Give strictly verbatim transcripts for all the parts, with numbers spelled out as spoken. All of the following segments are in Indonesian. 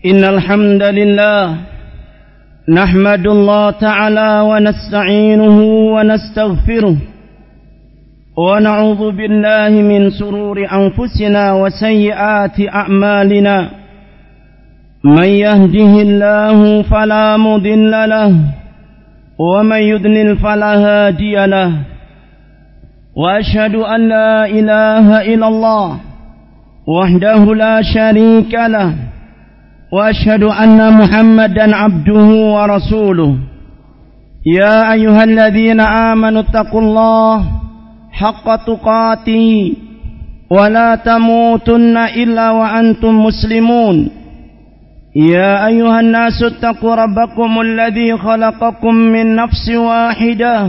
إن الحمد لله نحمد الله تعالى ونستعينه ونستغفره ونعوذ بالله من شرور أنفسنا وسيئات أعمالنا من يهده الله فلا مضل له ومن يضلل فلا هادي له وأشهد أن لا إله إلا الله وحده لا شريك له وأشهد أن محمدا عبده ورسوله يا أيها الذين آمنوا اتقوا الله حق تقاته ولا تموتن إلا وأنتم مسلمون يا أيها الناس اتقوا ربكم الذي خلقكم من نفس واحدة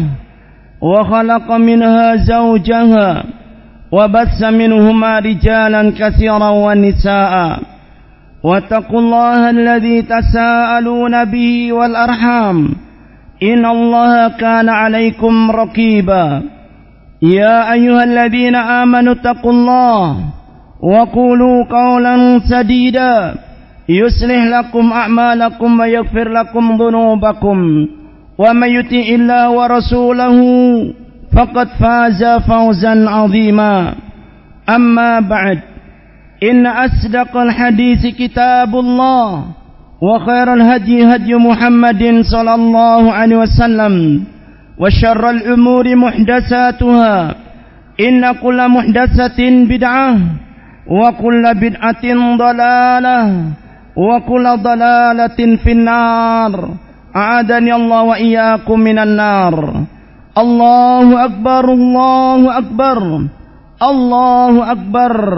وخلق منها زوجها وبث منهما رجالا كثيرا ونساء واتقوا الله الذي تساءلون به والأرحام إن الله كان عليكم رقيبا يا أيها الذين آمنوا اتقوا الله وقولوا قولا سديدا يصلح لكم أعمالكم ويغفر لكم ذنوبكم ومن يطع الله ورسوله فقد فاز فوزا عظيما أما بعد إن أصدق الحديث كتاب الله وخير الهدي هدي محمد صلى الله عليه وسلم وشر الأمور محدثاتها إن كل محدثة بدعة وكل بدعة ضلالة وكل ضلالة في النار أعاذني الله وإياكم من النار الله أكبر الله أكبر الله أكبر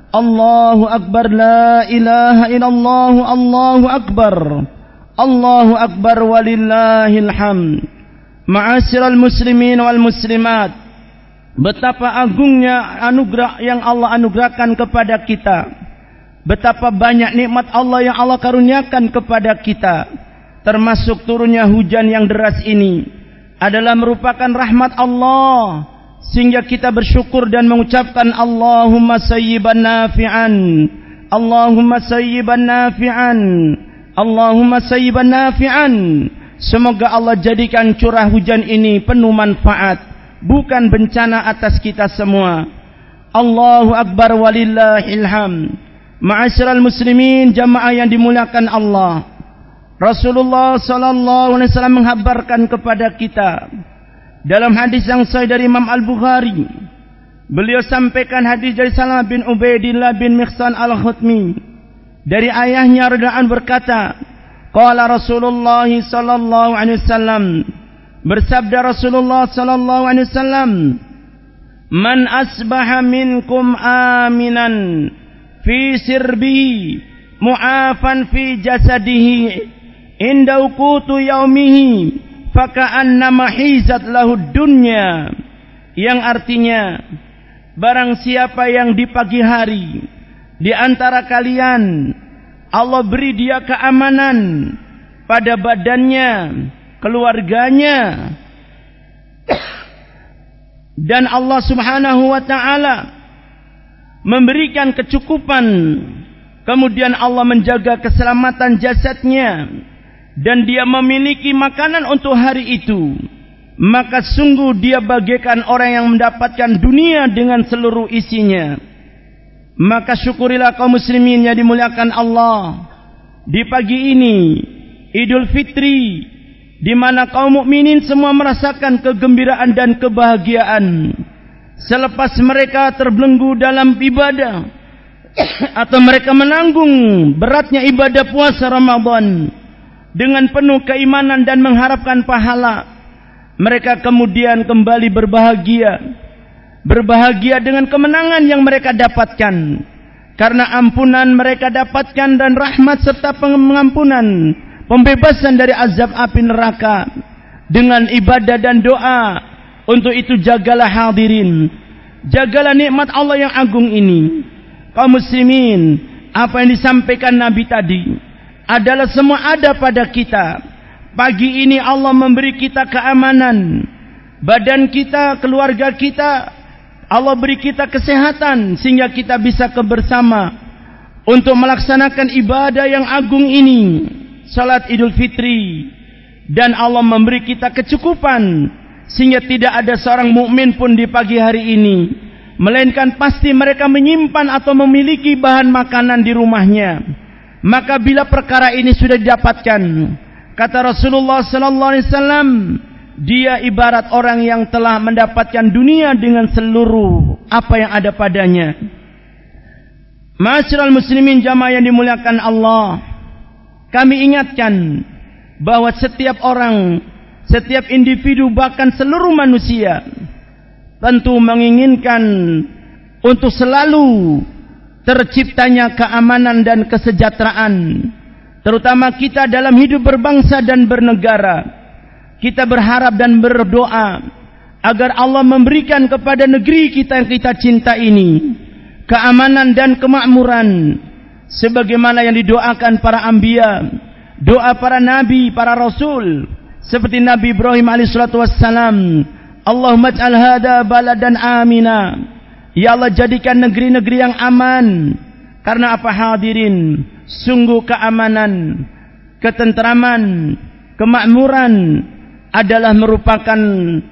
الله أكبر لا إله إلا الله الله أكبر الله أكبر ولله الحمد. Ma'asyiral muslimin wal muslimat, betapa agungnya anugerah yang Allah anugerahkan kepada kita, betapa banyak nikmat Allah yang Allah karuniakan kepada kita, termasuk turunnya hujan yang deras ini adalah merupakan rahmat Allah, sehingga kita bersyukur dan mengucapkan Allahumma sayyiban nafi'an, Allahumma sayyiban nafi'an, Allahumma sayyiban nafi'an. Semoga Allah jadikan curah hujan ini penuh manfaat, bukan bencana atas kita semua. Allahu Akbar walillahil hamd. Ma'asyiral muslimin, jamaah yang dimuliakan Allah, Rasulullah sallallahu alaihi wasallam menghabarkan kepada kita dalam hadis yang sahih dari Imam Al-Bukhari. Beliau sampaikan hadis dari Salamah bin Ubaidillah bin Mikhsan Al-Khutmi, dari ayahnya radhiyallahu anhu berkata, qala Rasulullah sallallahu alaihi wasallam, bersabda Rasulullah sallallahu alaihi wasallam, man asbaha minkum aminan fi sirbihi mu'afan fi jasadihi inda uqutu yaumihi faka'annama hizat lahu dunya, yang artinya barang siapa yang di pagi hari di antara kalian Allah beri dia keamanan pada badannya, keluarganya, dan Allah subhanahu wa ta'ala memberikan kecukupan, kemudian Allah menjaga keselamatan jasadnya, dan dia memiliki makanan untuk hari itu, maka sungguh dia bagaikan orang yang mendapatkan dunia dengan seluruh isinya. Maka syukurilah kaum muslimin yang dimuliakan Allah, di pagi ini Idul Fitri, di mana kaum mukminin semua merasakan kegembiraan dan kebahagiaan selepas mereka terbelenggu dalam ibadah atau mereka menanggung beratnya ibadah puasa Ramadan dengan penuh keimanan dan mengharapkan pahala. Mereka kemudian kembali berbahagia Berbahagia dengan kemenangan yang mereka dapatkan, karena ampunan mereka dapatkan dan rahmat serta pengampunan, pembebasan dari azab api neraka dengan ibadah dan doa. Untuk itu jagalah hadirin, jagalah nikmat Allah yang agung ini. Kaum muslimin, apa yang disampaikan Nabi tadi adalah semua ada pada kita. Pagi ini Allah memberi kita keamanan, badan kita, keluarga kita, Allah beri kita kesehatan sehingga kita bisa kebersama. untuk melaksanakan ibadah yang agung ini, salat Idul Fitri, dan Allah memberi kita kecukupan sehingga tidak ada seorang mukmin pun di pagi hari ini melainkan pasti mereka menyimpan atau memiliki bahan makanan di rumahnya. Maka bila perkara ini sudah didapatkan, kata Rasulullah sallallahu alaihi wasallam, dia ibarat orang yang telah mendapatkan dunia dengan seluruh apa yang ada padanya. Ma'asyiral muslimin jamaah yang dimuliakan Allah, kami ingatkan bahwa setiap orang, setiap individu, bahkan seluruh manusia tentu menginginkan untuk selalu terciptanya keamanan dan kesejahteraan, terutama kita dalam hidup berbangsa dan bernegara. Kita berharap dan berdoa agar Allah memberikan kepada negeri kita yang kita cinta ini keamanan dan kemakmuran sebagaimana yang didoakan para anbiya, doa para nabi, para rasul, seperti Nabi Ibrahim alaihi salatu wassalam, Allahumma ij'al hadha baladan amina. Ya Allah, jadikan negeri-negeri yang aman. Karena apa hadirin? Sungguh keamanan, ketentraman, kemakmuran adalah merupakan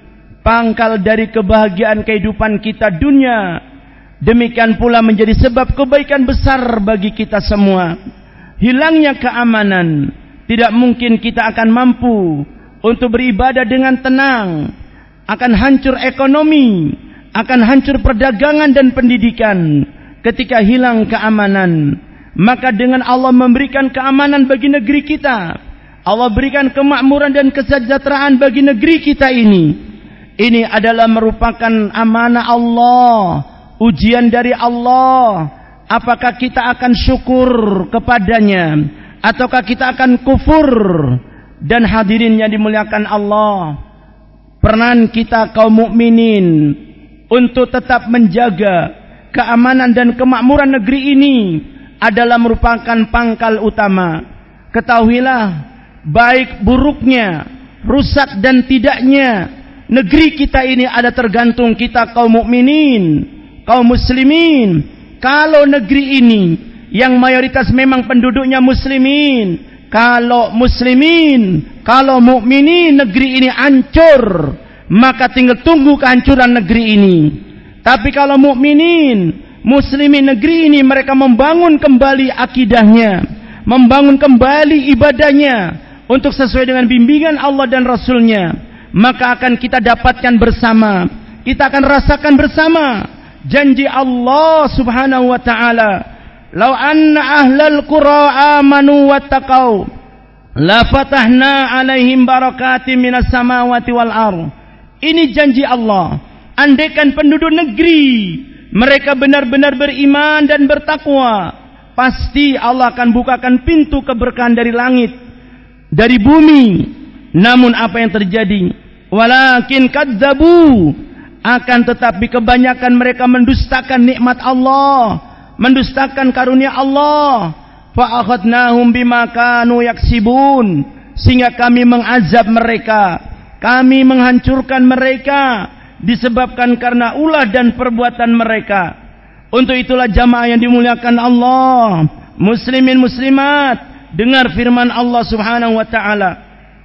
pangkal dari kebahagiaan kehidupan kita dunia. Demikian pula menjadi sebab kebaikan besar bagi kita semua. Hilangnya keamanan, tidak mungkin kita akan mampu untuk beribadah dengan tenang. Akan hancur ekonomi, akan hancur perdagangan dan pendidikan ketika hilang keamanan. Maka dengan Allah memberikan keamanan bagi negeri kita, Allah berikan kemakmuran dan kesejahteraan bagi negeri kita ini. Ini adalah merupakan amanah Allah, ujian dari Allah. Apakah kita akan syukur kepadanya ataukah kita akan kufur? Dan hadirin yang dimuliakan Allah, peran kita kaum mukminin untuk tetap menjaga keamanan dan kemakmuran negeri ini adalah merupakan pangkal utama. Ketahuilah, baik buruknya, rusak dan tidaknya negeri kita ini ada tergantung kita kaum mukminin, kaum muslimin. Kalau negeri ini yang mayoritas memang penduduknya muslimin, kalau muslimin, kalau mukminin, negeri ini hancur, maka tinggal tunggu kehancuran negeri ini. Tapi kalau mukminin, muslimin negeri ini mereka membangun kembali akidahnya, membangun kembali ibadahnya untuk sesuai dengan bimbingan Allah dan Rasulnya, maka akan kita dapatkan bersama, kita akan rasakan bersama janji Allah subhanahu wa ta'ala, lau anna ahlal qura amanu wattaqau la fatahna alaihim barakatim minas samawati wal ardh. Ini janji Allah. Andaikan penduduk negeri mereka benar-benar beriman dan bertakwa, pasti Allah akan bukakan pintu keberkahan dari langit, dari bumi. Namun apa yang terjadi? Walakin kadzabu, akan tetapi kebanyakan mereka mendustakan nikmat Allah, mendustakan karunia Allah. Fa akhadnahum bima kanu yaksibun, sehingga kami mengazab mereka, kami menghancurkan mereka disebabkan karena ulah dan perbuatan mereka. Untuk itulah jamaah yang dimuliakan Allah, muslimin muslimat, dengar firman Allah subhanahu wa ta'ala,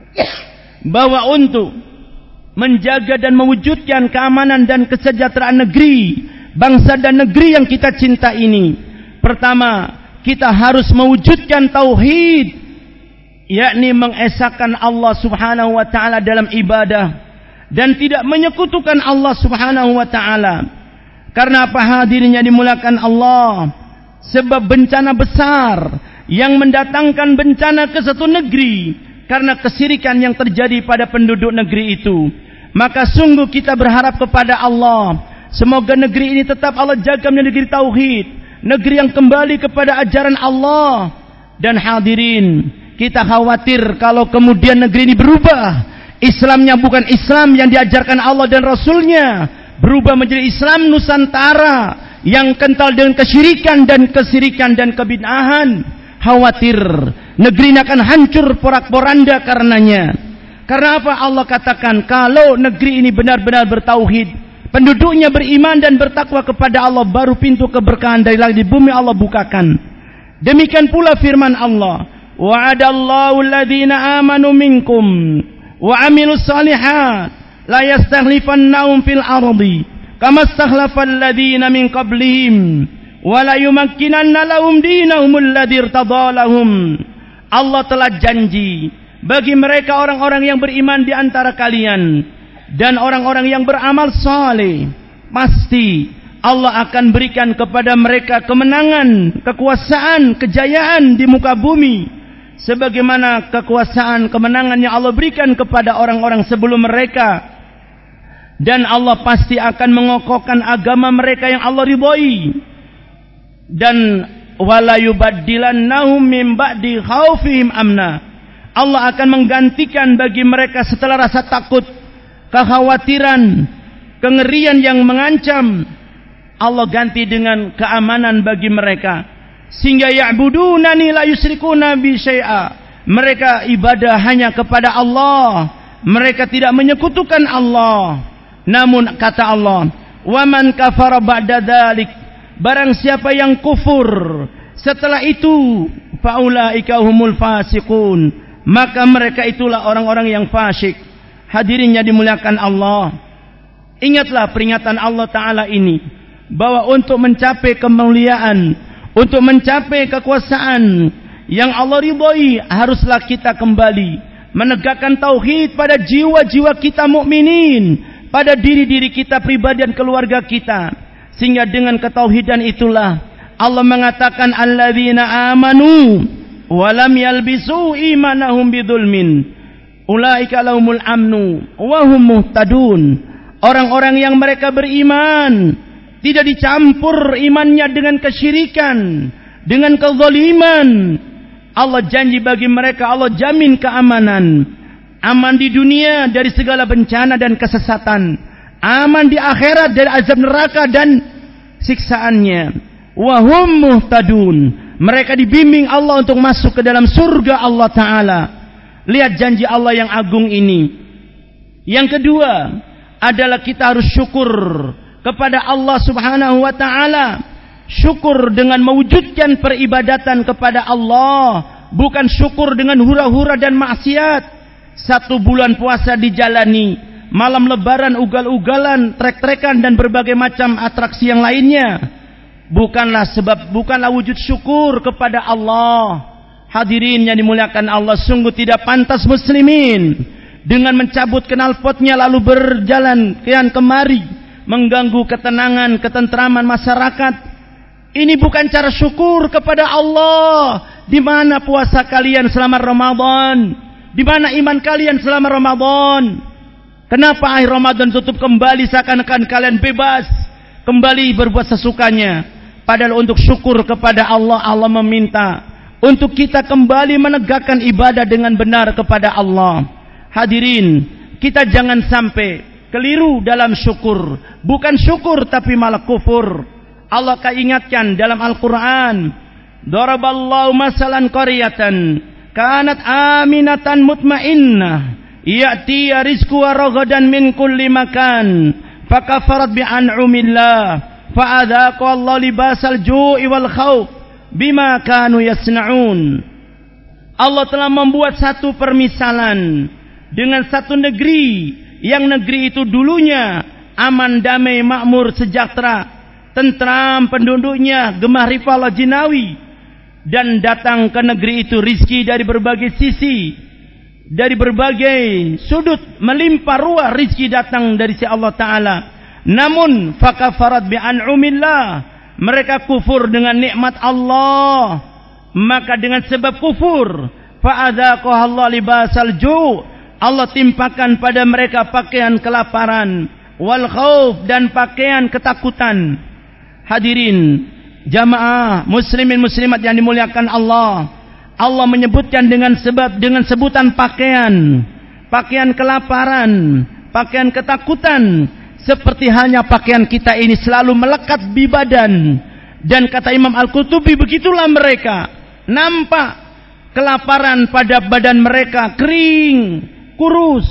bahwa untuk menjaga dan mewujudkan keamanan dan kesejahteraan negeri, bangsa dan negeri yang kita cinta ini, pertama kita harus mewujudkan tauhid, yakni mengesahkan Allah subhanahu wa ta'ala dalam ibadah dan tidak menyekutukan Allah subhanahu wa ta'ala. Karena apa hadirin yang dimuliakan Allah? Sebab bencana besar yang mendatangkan bencana ke satu negeri karena kesirikan yang terjadi pada penduduk negeri itu. Maka sungguh kita berharap kepada Allah, semoga negeri ini tetap Allah jaga menjadi negeri tauhid, negeri yang kembali kepada ajaran Allah. Dan hadirin, kita khawatir kalau kemudian negeri ini berubah, Islamnya bukan Islam yang diajarkan Allah dan Rasulnya, berubah menjadi Islam Nusantara yang kental dengan kesyirikan dan kesirikan dan kebid'ahan. Khawatir negeri ini akan hancur porak-poranda karenanya. Karena apa? Allah katakan kalau negeri ini benar-benar bertauhid, penduduknya beriman dan bertakwa kepada Allah, baru pintu keberkahan dari langit di bumi Allah bukakan. Demikian pula firman Allah, wa'adallahu alladhina amanu minkum wa amilus salihat la yastakhlifannahum fil ardi kama istakhlafal ladzina min qablihim wa la yumakkinanna lahum dinahum alladzi irtadha lahum. Allah telah janji bagi mereka orang-orang yang beriman di antara kalian dan orang-orang yang beramal saleh, pasti Allah akan berikan kepada mereka kemenangan, kekuasaan, kejayaan di muka bumi sebagaimana kekuasaan, kemenangan yang Allah berikan kepada orang-orang sebelum mereka. Dan Allah pasti akan mengokohkan agama mereka yang Allah ridhoi. Dan wala yubaddilannahum min ba'di khaufihim amna. Allah akan menggantikan bagi mereka setelah rasa takut, kekhawatiran, kengerian yang mengancam, Allah ganti dengan keamanan bagi mereka. Sehingga ya'budunani la yusyrikuna bi syai'a. Mereka ibadah hanya kepada Allah. Mereka tidak menyekutukan Allah. Namun kata Allah, wa man kafara ba'da dzalik, barang siapa yang kufur setelah itu, faulaika humul fasiqun, maka mereka itulah orang-orang yang fasik. Hadirin yang dimuliakan Allah, ingatlah peringatan Allah Ta'ala ini, bahwa untuk mencapai kemuliaan, untuk mencapai kekuasaan yang Allah ridhoi, haruslah kita kembali menegakkan tauhid pada jiwa-jiwa kita mukminin, pada diri-diri kita pribadi dan keluarga kita. Sehingga dengan ketauhidan itulah Allah mengatakan alladzina amanu wa lam yalbisu imanahum bidzulmin ulaika lahumul amnu wa hum muhtadun. Orang-orang yang mereka beriman, tidak dicampur imannya dengan kesyirikan, dengan kezaliman, Allah janji bagi mereka, Allah jamin keamanan. Aman di dunia dari segala bencana dan kesesatan, aman di akhirat dari azab neraka dan siksaannya. Wa hum muhtadun, mereka dibimbing Allah untuk masuk ke dalam surga Allah Ta'ala. Lihat janji Allah yang agung ini. Yang kedua adalah kita harus syukur kepada Allah Subhanahu wa Ta'ala. Syukur dengan mewujudkan peribadatan kepada Allah, bukan syukur dengan hura-hura dan maksiat. Satu bulan puasa dijalani, malam lebaran ugal-ugalan, trek-trekan dan berbagai macam atraksi yang lainnya, bukanlah sebab, bukanlah wujud syukur kepada Allah. Hadirin yang dimuliakan Allah, sungguh tidak pantas muslimin dengan mencabut knalpotnya lalu berjalan kian kemari mengganggu ketenangan, ketentraman masyarakat. Ini bukan cara syukur kepada Allah. Di mana puasa kalian selama Ramadan? Di mana iman kalian selama Ramadan? Kenapa akhir Ramadan tutup kembali seakan-akan kalian bebas kembali berbuat sesukanya? Padahal untuk syukur kepada Allah, Allah meminta untuk kita kembali menegakkan ibadah dengan benar kepada Allah. Hadirin, kita jangan sampai keliru dalam syukur. Bukan syukur tapi malah kufur. Allah ingatkan dalam Al-Quran, daraballahu masalan qaryatan kanat aminatan mutmainnah ya'tiya rizquha ragadan min kulli makan fakafarat bi'an'umillah fa'adhaqa Allah libasal ju'i wal khawf bima kanu yasna'un. Allah telah membuat satu permisalan dengan satu negeri, yang negeri itu dulunya aman, damai, makmur, sejahtera, tentram penduduknya, gemah rifalah jinawi. Dan datang ke negeri itu rizki dari berbagai sisi, dari berbagai sudut, melimpah ruah rizki datang dari si Allah Ta'ala. Namun fakafarat bi'an'umillah, mereka kufur dengan nikmat Allah. Maka dengan sebab kufur, fa'adhaqaha Allah libasal ju', Allah timpakan pada mereka pakaian kelaparan, wal khauf, dan pakaian ketakutan. Hadirin jamaah muslimin muslimat yang dimuliakan Allah, Allah menyebutkan dengan sebab dengan sebutan pakaian, pakaian kelaparan, pakaian ketakutan, seperti halnya pakaian kita ini selalu melekat di badan. Dan kata Imam Al-Qutubi, begitulah mereka, nampak kelaparan pada badan mereka, kering, kurus,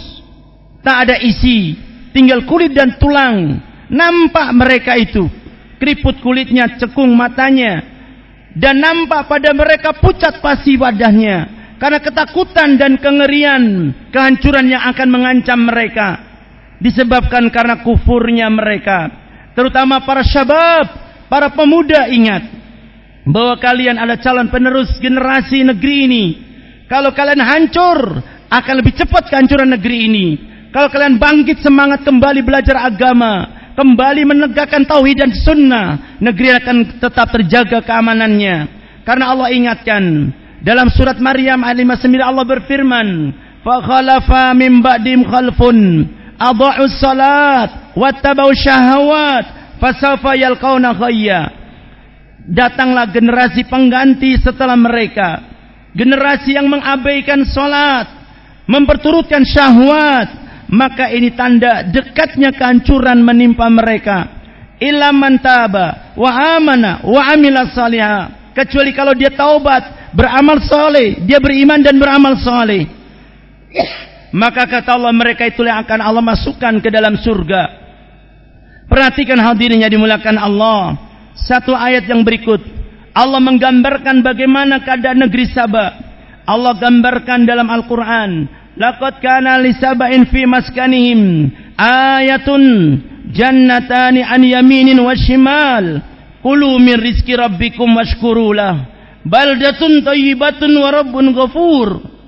tak ada isi, tinggal kulit dan tulang. Nampak mereka itu, keriput kulitnya, cekung matanya, dan nampak pada mereka pucat pasi wajahnya karena ketakutan dan kengerian kehancuran yang akan mengancam mereka disebabkan karena kufurnya mereka. Terutama para syabab, para pemuda, ingat bahwa kalian adalah calon penerus generasi negeri ini. Kalau kalian hancur, akan lebih cepat kehancuran negeri ini. Kalau kalian bangkit semangat kembali belajar agama, kembali menegakkan tauhid dan sunnah, negeri akan tetap terjaga keamanannya. Karena Allah ingatkan dalam surat Maryam ayat lima puluh sembilan, Allah berfirman, "Fa khalafa min ba'dim khalfun adha'us salat wattaba'u syahawat fasawfa yalqauna ghayya." Datanglah generasi pengganti setelah mereka, generasi yang mengabaikan salat, memperturutkan syahwat, maka ini tanda dekatnya kehancuran menimpa mereka. Illa man taba wa amana wa amila salihah, kecuali kalau dia taubat, beramal saleh, dia beriman dan beramal saleh, maka kata Allah mereka itulah yang akan Allah masukkan ke dalam surga. Perhatikan hadirin yang dimuliakan Allah, satu ayat yang berikut Allah menggambarkan bagaimana keadaan negeri Saba. Allah gambarkan dalam Al-Quran, laqad kana li saba'in fi maskanihim ayatun jannatani an yaminin wa shimal kulu min rizki rabbikum washkuru lah baldatun thayyibatun wa rabbun ghafur.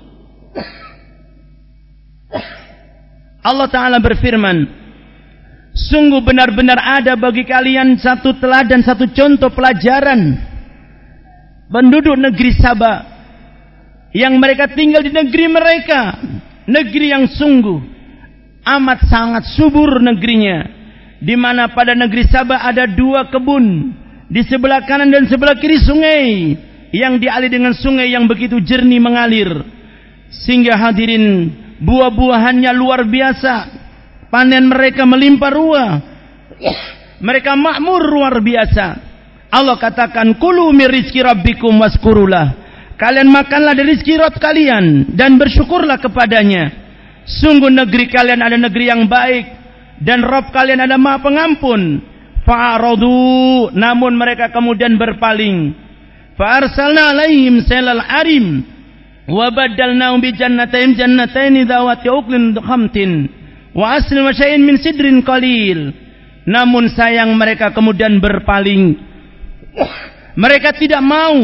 Allah Ta'ala berfirman, sungguh benar-benar ada bagi kalian satu teladan, satu contoh pelajaran penduduk negeri Saba yang mereka tinggal di negeri mereka, negeri yang sungguh amat sangat subur negerinya, di mana pada negeri Saba ada dua kebun, di sebelah kanan dan sebelah kiri sungai yang dialiri dengan sungai yang begitu jernih mengalir, sehingga hadirin buah-buahannya luar biasa, panen mereka melimpah ruah, mereka makmur luar biasa. Allah katakan, kulu min rizki rabbikum waskurulah, kalian makanlah dari rizki Rabb kalian dan bersyukurlah kepadanya. Sungguh negeri kalian ada negeri yang baik dan Rabb kalian ada Maha Pengampun. Fa'aradu, namun mereka kemudian berpaling. Fa'arsalna alaihim sailal arim wa baddalnahum bi jannatain jannatain dzawati uklin khamtin wa aslin wa syai'in min sidrin qalil. Namun sayang mereka kemudian berpaling. Mereka tidak mau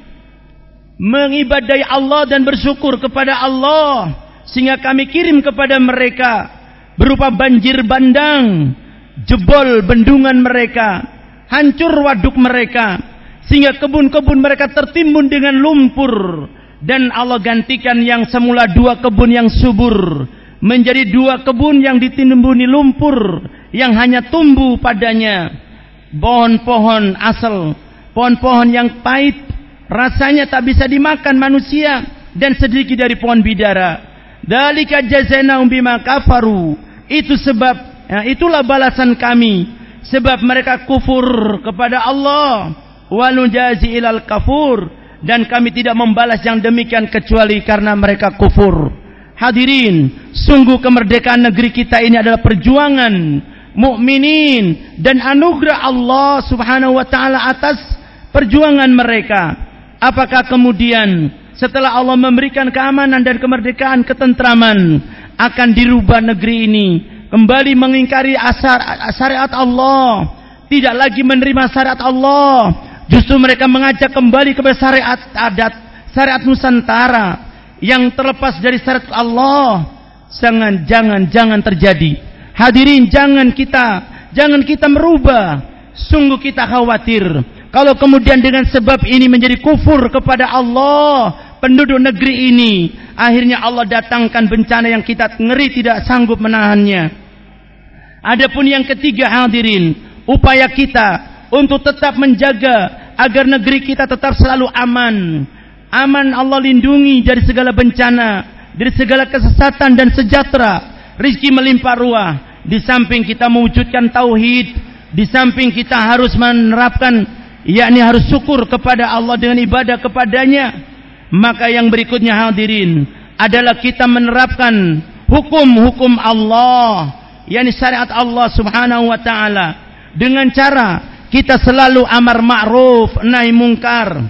mengibadai Allah dan bersyukur kepada Allah, sehingga kami kirim kepada mereka berupa banjir bandang, jebol bendungan mereka, hancur waduk mereka, sehingga kebun-kebun mereka tertimbun dengan lumpur. Dan Allah gantikan yang semula dua kebun yang subur menjadi dua kebun yang ditimbuni lumpur, yang hanya tumbuh padanya pohon-pohon asal, pohon-pohon yang pahit, rasanya tak bisa dimakan manusia, dan sedikit dari pohon bidara. Dzalika jazainahum bima kafaru, itu sebab, ya, itulah balasan kami sebab mereka kufur kepada Allah. Wa nujazi ilal kafur, dan kami tidak membalas yang demikian kecuali karena mereka kufur. Hadirin, sungguh kemerdekaan negeri kita ini adalah perjuangan mukminin dan anugerah Allah Subhanahu wa taala atas perjuangan mereka. Apakah kemudian setelah Allah memberikan keamanan dan kemerdekaan, ketentraman, akan dirubah negeri ini kembali mengingkari asar, syariat Allah, tidak lagi menerima syariat Allah, justru mereka mengajak kembali kepada syariat adat, syariat Nusantara yang terlepas dari syariat Allah? Jangan, jangan, jangan terjadi. Hadirin, jangan kita, jangan kita merubah. Sungguh kita khawatir kalau kemudian dengan sebab ini menjadi kufur kepada Allah penduduk negeri ini, akhirnya Allah datangkan bencana yang kita ngeri tidak sanggup menahannya. Adapun yang ketiga, hadirin, upaya kita untuk tetap menjaga agar negeri kita tetap selalu aman. Aman, Allah lindungi dari segala bencana, dari segala kesesatan dan sejahtera, rizki melimpah ruah. Di samping kita mewujudkan tauhid, di samping kita harus menerapkan, yakni harus syukur kepada Allah dengan ibadah kepadanya, maka yang berikutnya hadirin adalah kita menerapkan hukum-hukum Allah, yakni syariat Allah Subhanahu wa taala, dengan cara kita selalu amar ma'ruf nahi mungkar.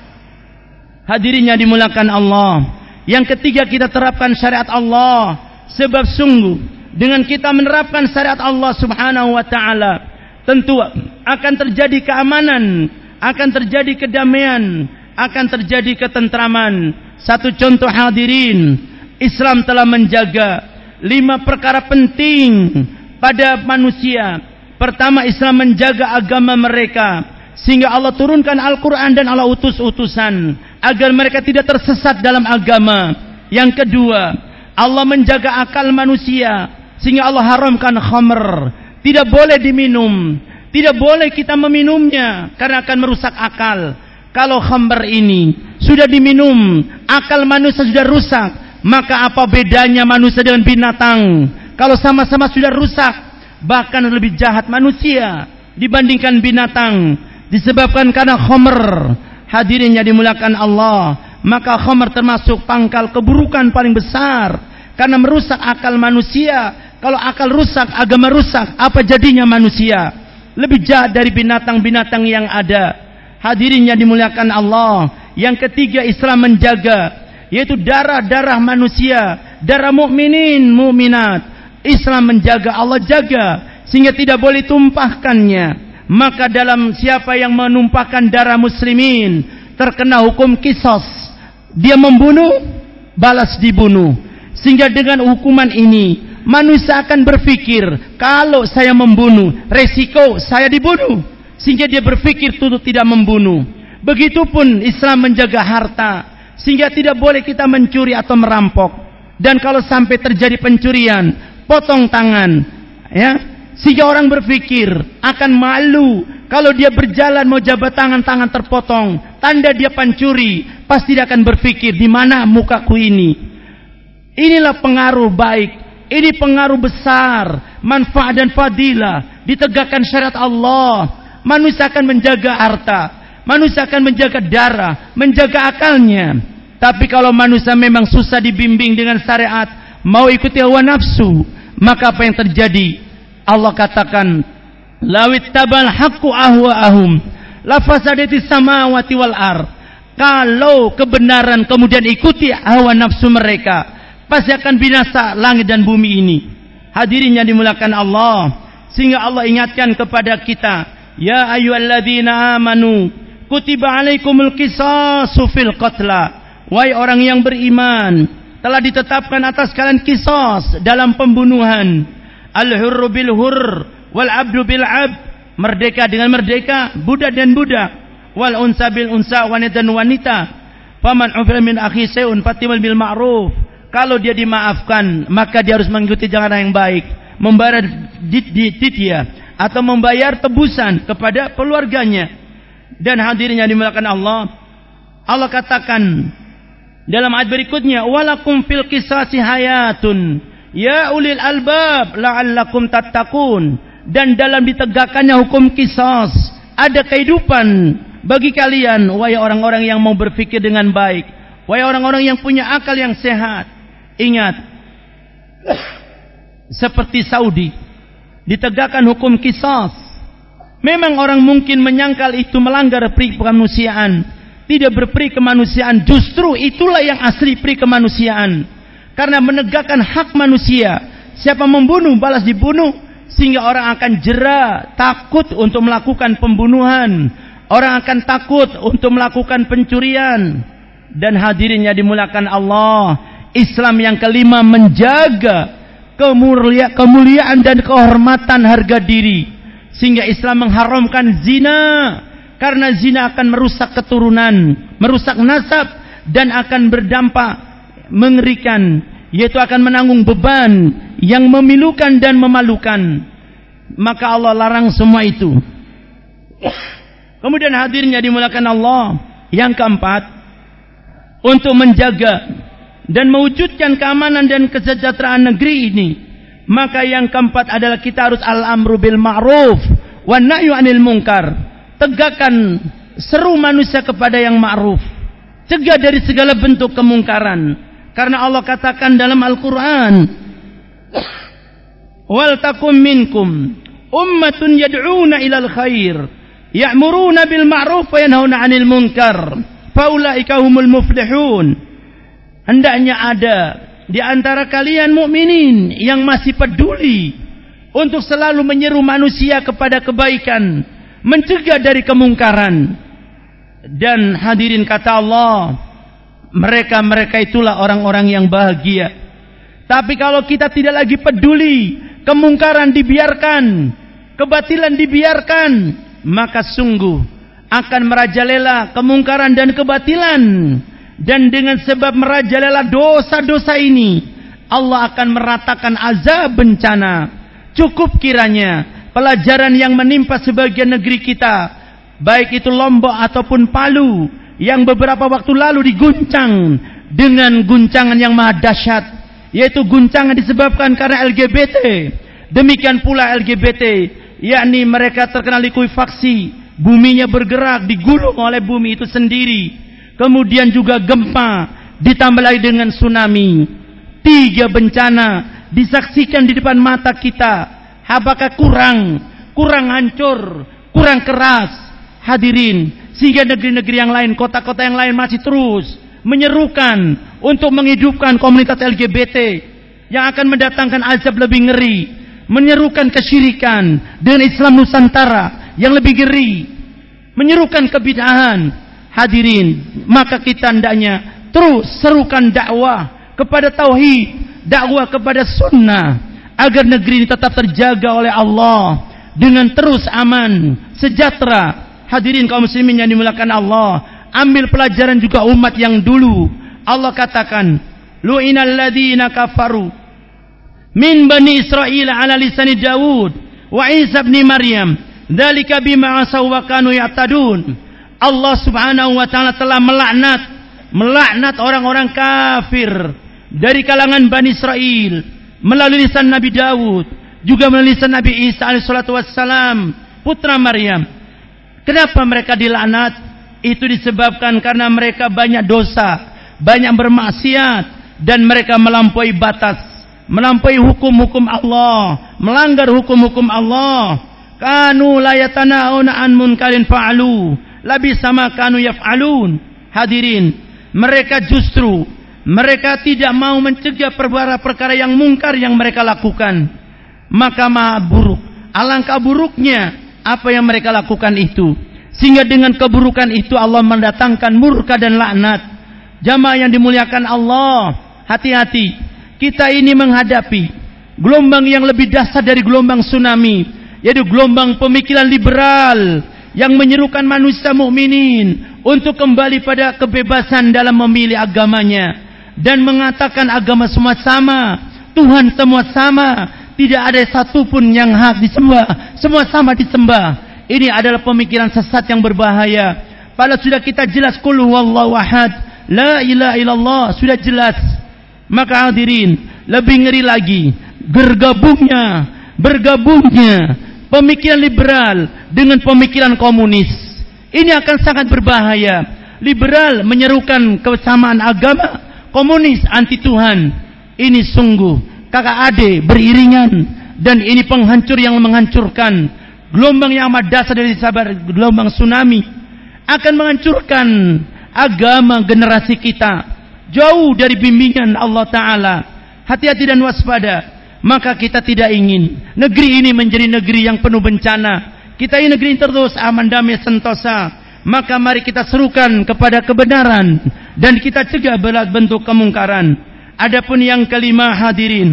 Hadirin yang dimuliakan Allah. Yang ketiga, kita terapkan syariat Allah, sebab sungguh dengan kita menerapkan syariat Allah Subhanahu wa taala, tentu akan terjadi keamanan, akan terjadi kedamaian, akan terjadi ketentraman. Satu contoh hadirin, Islam telah menjaga lima perkara penting pada manusia. Pertama, Islam menjaga agama mereka, sehingga Allah turunkan Al-Quran dan Allah utus utusan agar mereka tidak tersesat dalam agama. Yang kedua, Allah menjaga akal manusia, sehingga Allah haramkan khamr, tidak boleh diminum, tidak boleh kita meminumnya karena akan merusak akal. Kalau khamr ini sudah diminum, akal manusia sudah rusak, maka apa bedanya manusia dengan binatang? Kalau sama-sama sudah rusak, bahkan lebih jahat manusia dibandingkan binatang, disebabkan karena khamr. Hadirin yang dimuliakan Allah, maka khamr termasuk pangkal keburukan paling besar karena merusak akal manusia. Kalau akal rusak, agama rusak, apa jadinya manusia? Lebih jahat dari binatang-binatang yang ada. Hadirin yang dimuliakan Allah. Yang ketiga, Islam menjaga, yaitu darah-darah manusia, darah mukminin, mukminat. Islam menjaga, Allah jaga, sehingga tidak boleh tumpahkannya. Maka dalam siapa yang menumpahkan darah muslimin, terkena hukum kisos. Dia membunuh, balas dibunuh. Sehingga dengan hukuman ini, manusia akan berpikir, kalau saya membunuh, resiko saya dibunuh. Sehingga dia berpikir untuk tidak membunuh. Begitupun Islam menjaga harta, sehingga tidak boleh kita mencuri atau merampok. Dan kalau sampai terjadi pencurian, potong tangan, ya. Sehingga orang berpikir akan malu kalau dia berjalan mau jabat tangan, tangan terpotong, tanda dia pencuri. Pasti dia akan berpikir, di mana mukaku ini? Inilah pengaruh baik, ini pengaruh besar, manfaat dan fadilah ditegakkan syariat Allah. Manusia akan menjaga harta, manusia akan menjaga darah, menjaga akalnya. Tapi kalau manusia memang susah dibimbing dengan syariat, mau ikuti hawa nafsu, maka apa yang terjadi? Allah katakan, lawit tabal haqqu ahwa'ahum la fasadatis samawati wal ar. Kalau kebenaran kemudian ikuti hawa nafsu mereka, pasti akan binasa langit dan bumi ini. Hadirin yang dimuliakan Allah, sehingga Allah ingatkan kepada kita, ya ayyuhalladzina amanu kutiba alaikumul qisasu fil qatla. Wahai orang yang beriman, telah ditetapkan atas kalian qisas dalam pembunuhan. Al-hurru bil hurr wal abdu bil abd, merdeka dengan merdeka, budak dan budak. Wal unsa bil unsa, wanita dan wanita. Faman ufiya min akhi sayun fatimal bil ma'ruf. Kalau dia dimaafkan, maka dia harus mengikuti jalan yang baik, membayar ditia atau membayar tebusan kepada keluarganya. Dan hadirin yang dimuliakan Allah, Allah katakan dalam ayat berikutnya, walakum fil qisasi hayatun ya ulil albab la'allakum tattaqun. Dan dalam ditegakkannya hukum qisas ada kehidupan bagi kalian, wahai orang-orang yang mau berpikir dengan baik, wahai orang-orang yang punya akal yang sehat. Ingat, seperti Saudi ditegakkan hukum qisas. Memang orang mungkin menyangkal itu melanggar pri kemanusiaan, tidak berperi kemanusiaan. Justru itulah yang asli pri kemanusiaan. Karena menegakkan hak manusia, siapa membunuh balas dibunuh, sehingga orang akan jera, takut untuk melakukan pembunuhan, orang akan takut untuk melakukan pencurian. Dan hadirin yang dimuliakan Allah, Islam yang kelima menjaga kemulia, kemuliaan dan kehormatan harga diri, sehingga Islam mengharamkan zina, karena zina akan merusak keturunan, merusak nasab, dan akan berdampak mengerikan, yaitu akan menanggung beban yang memilukan dan memalukan. Maka Allah larang semua itu. Kemudian hadirnya dimulakan Allah, yang keempat, untuk menjaga dan mewujudkan keamanan dan kesejahteraan negeri ini, maka yang keempat adalah kita harus al-amru bil ma'ruf wan nahyu 'anil munkar. Tegakkan seru manusia kepada yang ma'ruf, cegah dari segala bentuk kemungkaran. Karena Allah katakan dalam Al-Quran, wal takum minkum ummatun yad'una ilal khair ya'muruna bil ma'ruf wa yanhauna 'anil munkar, faulaika humul muflihun. Hendaknya ada di antara kalian mukminin yang masih peduli untuk selalu menyeru manusia kepada kebaikan, mencegah dari kemungkaran. Dan hadirin, kata Allah, mereka-mereka itulah orang-orang yang bahagia. Tapi kalau kita tidak lagi peduli, kemungkaran dibiarkan, kebatilan dibiarkan, maka sungguh akan merajalela kemungkaran dan kebatilan. Dan dengan sebab merajalela dosa-dosa ini, Allah akan meratakan azab bencana. Cukup kiranya pelajaran yang menimpa sebagian negeri kita, baik itu Lombok ataupun Palu, yang beberapa waktu lalu diguncang dengan guncangan yang maha dahsyat, yaitu guncangan disebabkan karena L G B T. Demikian pula L G B T, yakni mereka terkena likuifaksi, buminya bergerak, digulung oleh bumi itu sendiri. Kemudian juga gempa, ditambah lagi dengan tsunami. Tiga bencana disaksikan di depan mata kita. Apakah kurang? Kurang hancur, kurang keras? Hadirin, sehingga negeri-negeri yang lain, kota-kota yang lain masih terus menyerukan untuk menghidupkan komunitas L G B T yang akan mendatangkan azab lebih ngeri, menyerukan kesyirikan dengan Islam Nusantara yang lebih ngeri, menyerukan kebid'ahan. Hadirin, maka kita hendaknya terus serukan dakwah kepada tauhid, dakwah kepada sunnah, agar negeri ini tetap terjaga oleh Allah dengan terus aman, sejahtera. Hadirin kaum muslimin yang dimuliakan Allah, ambil pelajaran juga umat yang dulu. Allah katakan, lu'inal ladzina kafaru min bani Israil ala lisani Daud wa Isa ibn Maryam, dzalika bima asaw wa kanu ya'tadun. Allah Subhanahu wa taala telah melaknat melaknat orang-orang kafir dari kalangan Bani Israel melalui lisan Nabi Daud, juga melalui lisan Nabi Isa alaihi salatu wassalam, putra Maryam. Kenapa mereka dilaknat? Itu disebabkan karena mereka banyak dosa, banyak bermaksiat, dan mereka melampaui batas, melampaui hukum-hukum Allah, melanggar hukum-hukum Allah. Kanu la yatana'una an munkarin fa'alu, labisa ma kanu yaf'alun. Hadirin, mereka justru mereka tidak mau mencegah perkara-perkara yang mungkar yang mereka lakukan. Maka maha buruk, alangkah buruknya apa yang mereka lakukan itu, sehingga dengan keburukan itu Allah mendatangkan murka dan laknat. Jamaah yang dimuliakan Allah, hati-hati, kita ini menghadapi gelombang yang lebih dahsyat dari gelombang tsunami, yaitu gelombang pemikiran liberal yang menyerukan manusia mukminin untuk kembali pada kebebasan dalam memilih agamanya dan mengatakan agama semua sama, Tuhan semua sama, tidak ada satupun yang hak disembah, semua sama disembah. Ini adalah pemikiran sesat yang berbahaya. Padahal sudah kita jelas, qul huwallahu ahad, la ilaha illallah, sudah jelas. Maka hadirin, lebih ngeri lagi, bergabungnya, bergabungnya pemikiran liberal dengan pemikiran komunis. Ini akan sangat berbahaya. Liberal menyerukan kesamaan agama, komunis anti Tuhan. Ini sungguh kakak adik beriringan, dan ini penghancur yang menghancurkan. Gelombang yang amat dasar dari sabar gelombang tsunami akan menghancurkan agama generasi kita, jauh dari bimbingan Allah Ta'ala. Hati-hati dan waspada. Maka kita tidak ingin negeri ini menjadi negeri yang penuh bencana. Kita ingin negeri ini terus aman, damai, sentosa. Maka mari kita serukan kepada kebenaran dan kita cegah bentuk kemungkaran. Adapun yang kelima, hadirin,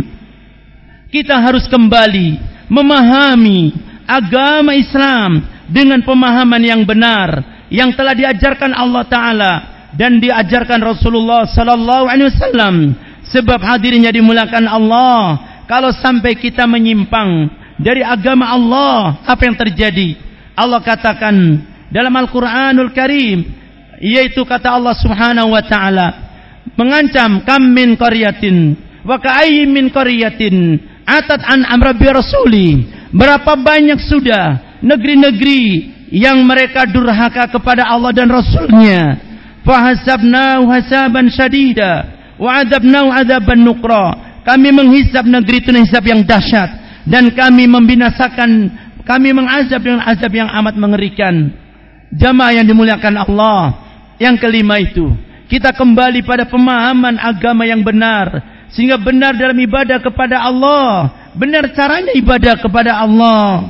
kita harus kembali memahami agama Islam dengan pemahaman yang benar yang telah diajarkan Allah Ta'ala dan diajarkan Rasulullah Sallallahu Alaihi Wasallam. Sebab hadirinnya dimulakan Allah, kalau sampai kita menyimpang dari agama Allah, apa yang terjadi? Allah katakan dalam Al-Quranul Karim, yaitu kata Allah Subhanahu Wa Ta'ala mengancam, kam min qaryatin wa ka'ayyin min qaryatin atat an amri rasuli. Berapa banyak sudah negeri-negeri yang mereka durhaka kepada Allah dan Rasulnya. Fahasabnahu hasaban syadida wa adzabnahu adzaban nuqra. Kami menghisab negeri itu hisab yang dahsyat, dan kami membinasakan kami mengazab dengan azab yang amat mengerikan. Jamaah yang dimuliakan Allah, yang kelima itu, kita kembali pada pemahaman agama yang benar, sehingga benar dalam ibadah kepada Allah, benar caranya ibadah kepada Allah.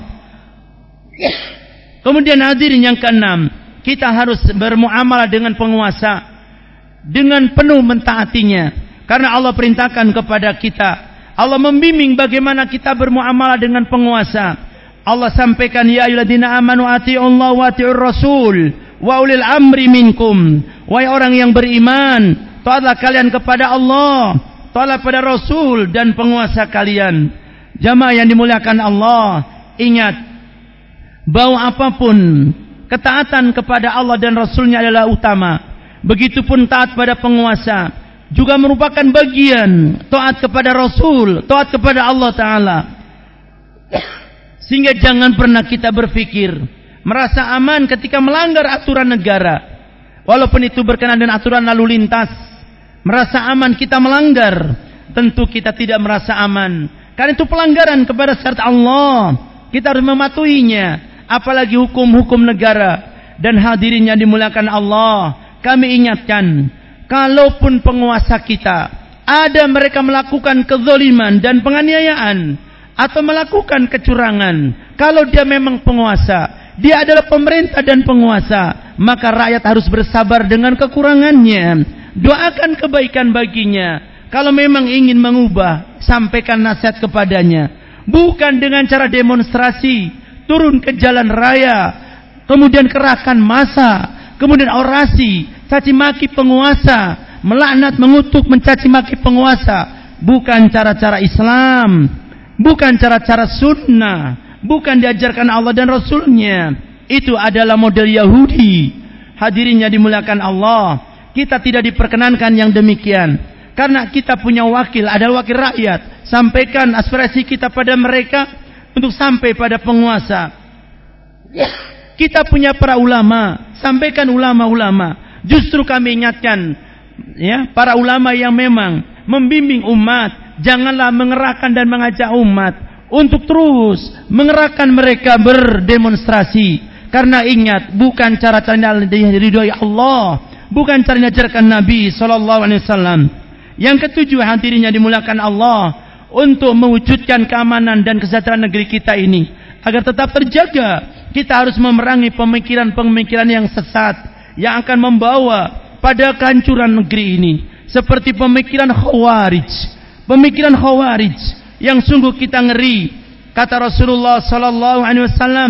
Kemudian hadirin yang keenam, kita harus bermuamalah dengan penguasa dengan penuh mentaatinya, karena Allah perintahkan kepada kita. Allah membimbing bagaimana kita bermuamalah dengan penguasa. Allah sampaikan, ya ayyuhalladzina amanu atii'ullaha wa atii'ur rasul wa ulil amri minkum. Wahai orang yang beriman, taatlah kalian kepada Allah, taatlah pada Rasul dan penguasa kalian. Jamaah yang dimuliakan Allah, ingat bahwa apapun ketaatan kepada Allah dan Rasulnya adalah utama. Begitupun taat pada penguasa juga merupakan bagian taat kepada Rasul, taat kepada Allah Ta'ala. Sehingga jangan pernah kita berpikir merasa aman ketika melanggar aturan negara, walaupun itu berkenaan dengan aturan lalu lintas. Merasa aman kita melanggar, tentu kita tidak merasa aman, karena itu pelanggaran kepada syariat Allah. Kita harus mematuhinya, apalagi hukum-hukum negara. Dan hadirin yang dimuliakan Allah, kami ingatkan, kalaupun penguasa kita ada mereka melakukan kezaliman dan penganiayaan atau melakukan kecurangan, kalau dia memang penguasa, dia adalah pemerintah dan penguasa, maka rakyat harus bersabar dengan kekurangannya. Doakan kebaikan baginya. Kalau memang ingin mengubah, sampaikan nasihat kepadanya, bukan dengan cara demonstrasi, turun ke jalan raya, kemudian kerahkan massa, kemudian orasi, caci maki penguasa, melaknat, mengutuk, mencaci maki penguasa. Bukan cara-cara Islam, bukan cara-cara sunnah, bukan diajarkan Allah dan Rasulnya. Itu adalah model Yahudi. Hadirinnya dimuliakan Allah, kita tidak diperkenankan yang demikian, karena kita punya wakil, adalah wakil rakyat. Sampaikan aspirasi kita pada mereka untuk sampai pada penguasa. Kita punya para ulama, sampaikan ulama-ulama. Justru kami ingatkan, ya, para ulama yang memang membimbing umat, janganlah mengerahkan dan mengajak umat untuk terus mengerahkan mereka berdemonstrasi. Karena ingat, bukan cara-cara diridhoi Allah, bukan cara diajarkan Nabi sallallahu alaihi wasallam. Yang ketujuh, hadirinnya dimuliakan Allah, untuk mewujudkan keamanan dan kesejahteraan negeri kita ini agar tetap terjaga, kita harus memerangi pemikiran-pemikiran yang sesat yang akan membawa pada kehancuran negeri ini, seperti pemikiran Khawarij. Pemikiran Khawarij yang sungguh kita ngeri. Kata Rasulullah sallallahu alaihi wasallam,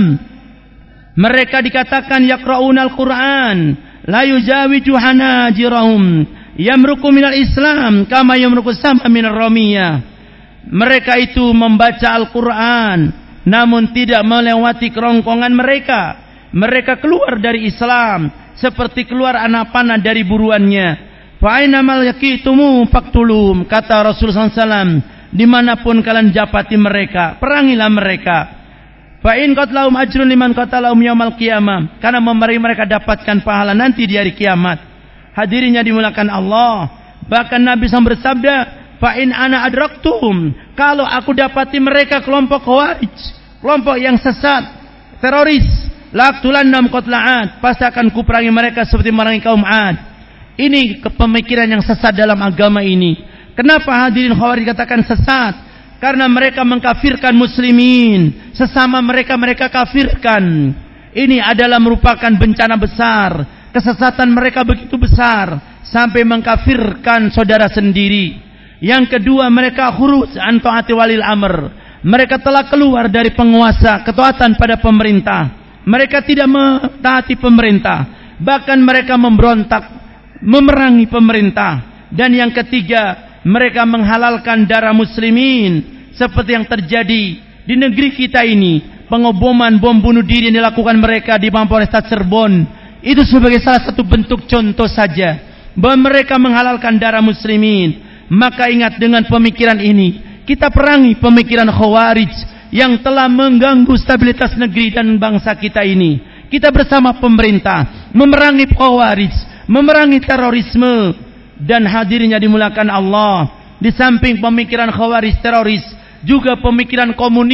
mereka dikatakan yaqra'unal Qur'an la yujawizu hanajirahum yamruqu minal Islam kama yamruqu sama minar ramiyah. Mereka itu membaca Al-Quran, namun tidak melewati kerongkongan mereka. Mereka keluar dari Islam seperti keluar anak panah dari buruannya. Fa'ainamal yakitumu faktulum, kata Rasulullah sallallahu alaihi wasallam, dimanapun kalian japati mereka, perangilah mereka. Fa'in qatlahum ajrun liman qatalahum yaumal qiyamah, karena memberi mereka dapatkan pahala nanti di hari kiamat. Hadirinnya dimuliakan Allah, bahkan Nabi shallallahu alaihi wasallam bersabda, fa'in ana adraktum, kalau aku dapati mereka kelompok Khawarij, kelompok yang sesat, teroris, laqtulannahum qatla'at, pasti akan kuperangi mereka seperti memerangi kaum Ad. Ini kepemikiran yang sesat dalam agama ini. Kenapa hadirin Khawarij dikatakan sesat? Karena mereka mengkafirkan muslimin, sesama mereka mereka kafirkan. Ini adalah merupakan bencana besar. Kesesatan mereka begitu besar sampai mengkafirkan saudara sendiri. Yang kedua, mereka khuruj an taati walil amr. Mereka telah keluar dari penguasa, ketaatan pada pemerintah. Mereka tidak mentaati pemerintah, bahkan mereka memberontak, memerangi pemerintah. Dan yang ketiga, mereka menghalalkan darah muslimin, seperti yang terjadi di negeri kita ini. Pengoboman bom bunuh diri yang dilakukan mereka di Mapolresta Cirebon, itu sebagai salah satu bentuk contoh saja bahwa mereka menghalalkan darah muslimin. Maka ingat, dengan pemikiran ini kita perangi pemikiran Khawarij yang telah mengganggu stabilitas negeri dan bangsa kita ini. Kita bersama pemerintah memerangi Khawarij, memerangi terorisme. Dan hadirinnya dimuliakan Allah, di samping pemikiran Khawarij teroris, juga pemikiran komunis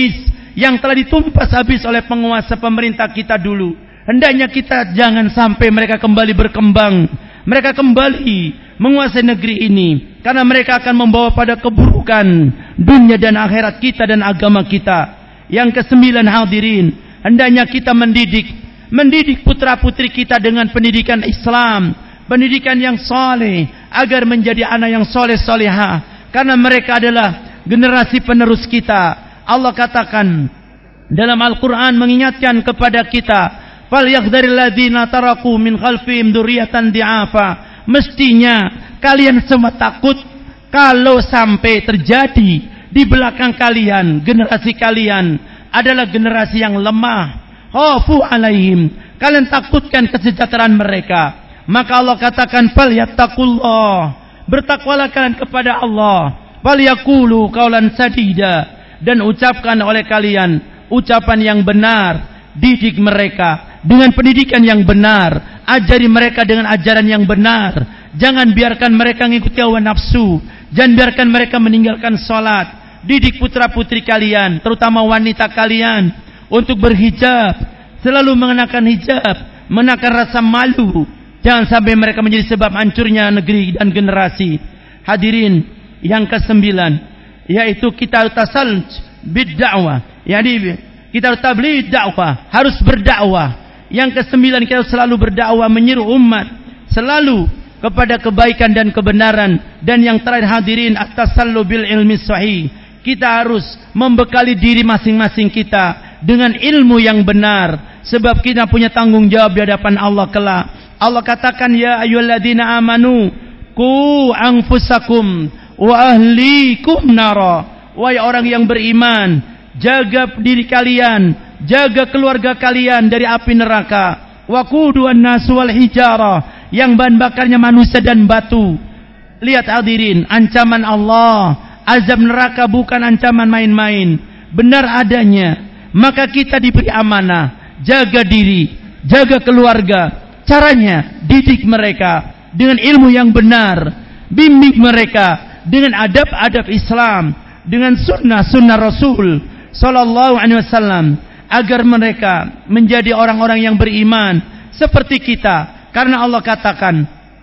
yang telah ditumpas habis oleh penguasa pemerintah kita dulu. Hendaknya kita jangan sampai mereka kembali berkembang, mereka kembali menguasai negeri ini, karena mereka akan membawa pada keburukan dunia dan akhirat kita dan agama kita. Yang kesembilan, hadirin, hendaknya kita mendidik mendidik putra-putri kita dengan pendidikan Islam, pendidikan yang soleh, agar menjadi anak yang soleh-solehah, karena mereka adalah generasi penerus kita. Allah katakan dalam Al-Quran mengingatkan kepada kita, فَلْيَغْدَرِ الَّذِينَ تَرَكُوا مِنْ خَلْفِهِمْ ذُرِّيَّةً ضِعَافًا. Mestinya kalian semua takut kalau sampai terjadi di belakang kalian, generasi kalian adalah generasi yang lemah. Khafu alaihim, kalian takutkan kesejahteraan mereka. Maka Allah katakan, falyattaqullah, bertakwalah kalian kepada Allah. Falyaqulu qaulan sadida, dan ucapkan oleh kalian ucapan yang benar. Didik mereka dengan pendidikan yang benar, ajari mereka dengan ajaran yang benar. Jangan biarkan mereka mengikuti hawa nafsu, jangan biarkan mereka meninggalkan salat. Didik putra-putri kalian, terutama wanita kalian, untuk berhijab, selalu mengenakan hijab, menakan rasa malu. Jangan sampai mereka menjadi sebab hancurnya negeri dan generasi. Hadirin, yang kesembilan, yaitu kita tasal bid-da'wah, yani kita tabligh dakwah, harus berdakwah. Yang kesembilan, kita selalu berdakwah, menyeru umat selalu kepada kebaikan dan kebenaran. Dan yang terakhir, hadirin, at-tasallu bil ilmi sahih, kita harus membekali diri masing-masing kita dengan ilmu yang benar, sebab kita punya tanggung jawab di hadapan Allah kelak. Allah katakan, ya ayyuhalladzina amanu qu anfusakum wa ahlikum nara. Wahai orang yang beriman, jaga diri kalian, jaga keluarga kalian dari api neraka. Waquduhan nas wal hijarah, yang bahan bakarnya manusia dan batu. Lihat hadirin, ancaman Allah, azab neraka bukan ancaman main-main, benar adanya. Maka kita diberi amanah, jaga diri, jaga keluarga. Caranya, didik mereka dengan ilmu yang benar, bimbing mereka dengan adab-adab Islam, dengan sunnah-sunnah Rasul sallallahu alaihi wasallam, agar mereka menjadi orang-orang yang beriman seperti kita. Karena Allah katakan,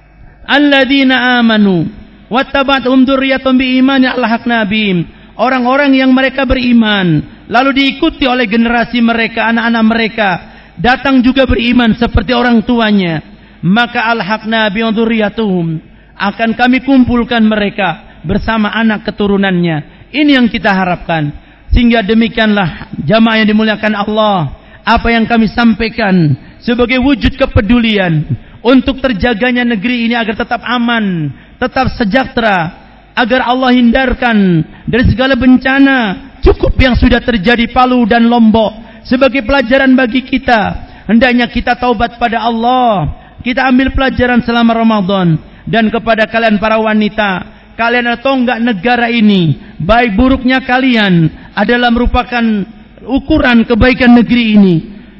alladzina amanu wattaba'athum dzurriyyatuhum biimanin alhaqna bihim. Orang-orang yang mereka beriman lalu diikuti oleh generasi mereka, anak-anak mereka datang juga beriman seperti orang tuanya, maka alhaqna bihim dzurriyyatuhum, akan kami kumpulkan mereka bersama anak keturunannya. Ini yang kita harapkan. Sehingga demikianlah jamaah yang dimuliakan Allah, apa yang kami sampaikan sebagai wujud kepedulian untuk terjaganya negeri ini agar tetap aman, tetap sejahtera, agar Allah hindarkan dari segala bencana. Cukup yang sudah terjadi Palu dan Lombok sebagai pelajaran bagi kita. Hendaknya kita taubat pada Allah, kita ambil pelajaran selama Ramadan. Dan kepada kalian para wanita, kalian adalah tonggak negara ini. Baik buruknya kalian adalah merupakan ukuran kebaikan negeri ini.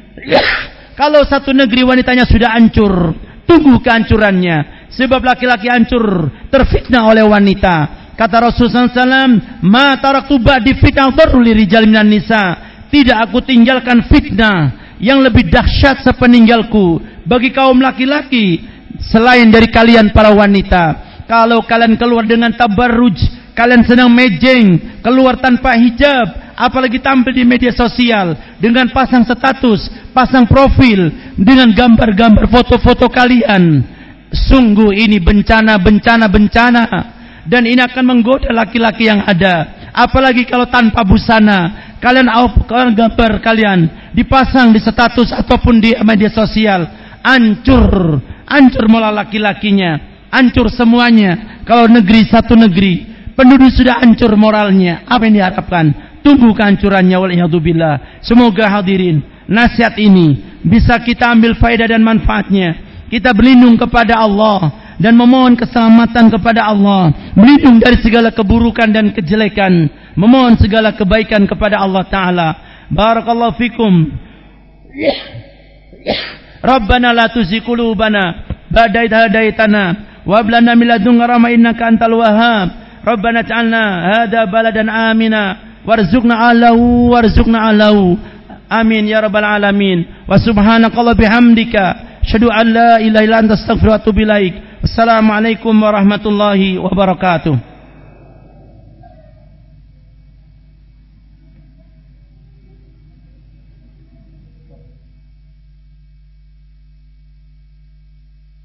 Kalau satu negeri wanitanya sudah hancur, tunggu kehancurannya. Sebab laki-laki hancur terfitnah oleh wanita. Kata Rasulullah sallallahu alaihi wasallam, ma taraktu ba'di fitnah darru lirijal minan nisa. Tidak aku tinggalkan fitnah yang lebih dahsyat sepeninggalku bagi kaum laki-laki selain dari kalian para wanita. Kalau kalian keluar dengan tabarruj, kalian senang mejeng, keluar tanpa hijab, apalagi tampil di media sosial dengan pasang status, pasang profil dengan gambar-gambar foto-foto kalian. Sungguh ini bencana, bencana, bencana. Dan ini akan menggoda laki-laki yang ada. Apalagi kalau tanpa busana, kalian gambar kalian dipasang di status ataupun di media sosial. Hancur, hancur malah laki-lakinya, hancur semuanya. Kalau negeri, satu negeri, penduduk sudah hancur moralnya, apa yang diharapkan? Tunggu kehancurannya, waliyadzubillah. Semoga hadirin, nasihat ini bisa kita ambil faedah dan manfaatnya. Kita berlindung kepada Allah dan memohon keselamatan kepada Allah, berlindung dari segala keburukan dan kejelekan, memohon segala kebaikan kepada Allah Ta'ala. Barakallahu fikum. Rabbana la tuzigh qulubana ba'da idh hadaitana wa hab lana min ladunka rahmatan innaka antal wahhab. Rabbana ij'alna hadha baladan amina warzuqna alahu warzuqna alahu. Amin ya rabbal alamin. Wa subhanakallah bihamdika asyhadu an la ilaha illa anta astaghfiruka wa atubu ilaik. Wassalamualaikum warahmatullahi wabarakatuh.